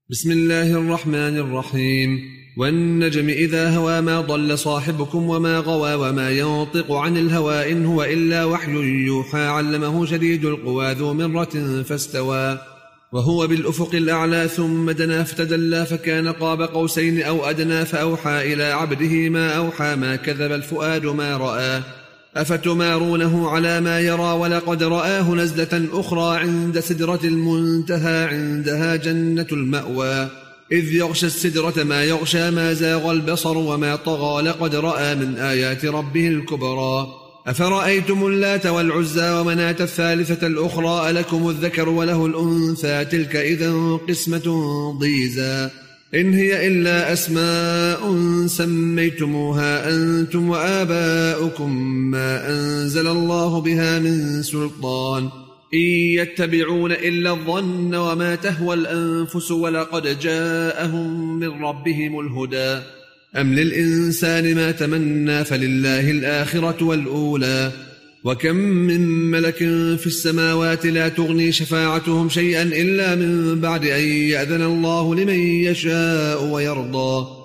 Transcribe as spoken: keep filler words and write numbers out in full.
بسم الله الرحمن الرحيم. والنجم إذا هوى ما ضل صاحبكم وما غوى وما ينطق عن الهوى إن هو إلا وحي يوحى علمه شديد القوى ذو مرة فاستوى وهو بالأفق الأعلى ثم دنا فتدلى فكان قاب قوسين أو أدنى فأوحى إلى عبده ما أوحى ما كذب الفؤاد ما رأى أفتمارونه على ما يرى ولقد رآه نزلة أخرى عند سدرة المنتهى عندها جنة المأوى إذ يغشى السدرة ما يغشى ما زاغ البصر وما طغى لقد رأى من آيات ربه الكبرى أفرأيتم اللات والعزى ومناة الثالثة الأخرى ألكم الذكر وله الأنثى تلك إذا قسمة ضيزى إن هي إلا أسماء سميتموها أنتم وآباؤكم ما أنزل الله بها من سلطان إن يتبعون إلا الظن وما تهوى الأنفس ولقد جاءهم من ربهم الهدى أم للإنسان ما تمنى فلله الآخرة والأولى وكم من ملك في السماوات لا تغني شفاعتهم شيئا إلا من بعد أن يأذن الله لمن يشاء ويرضى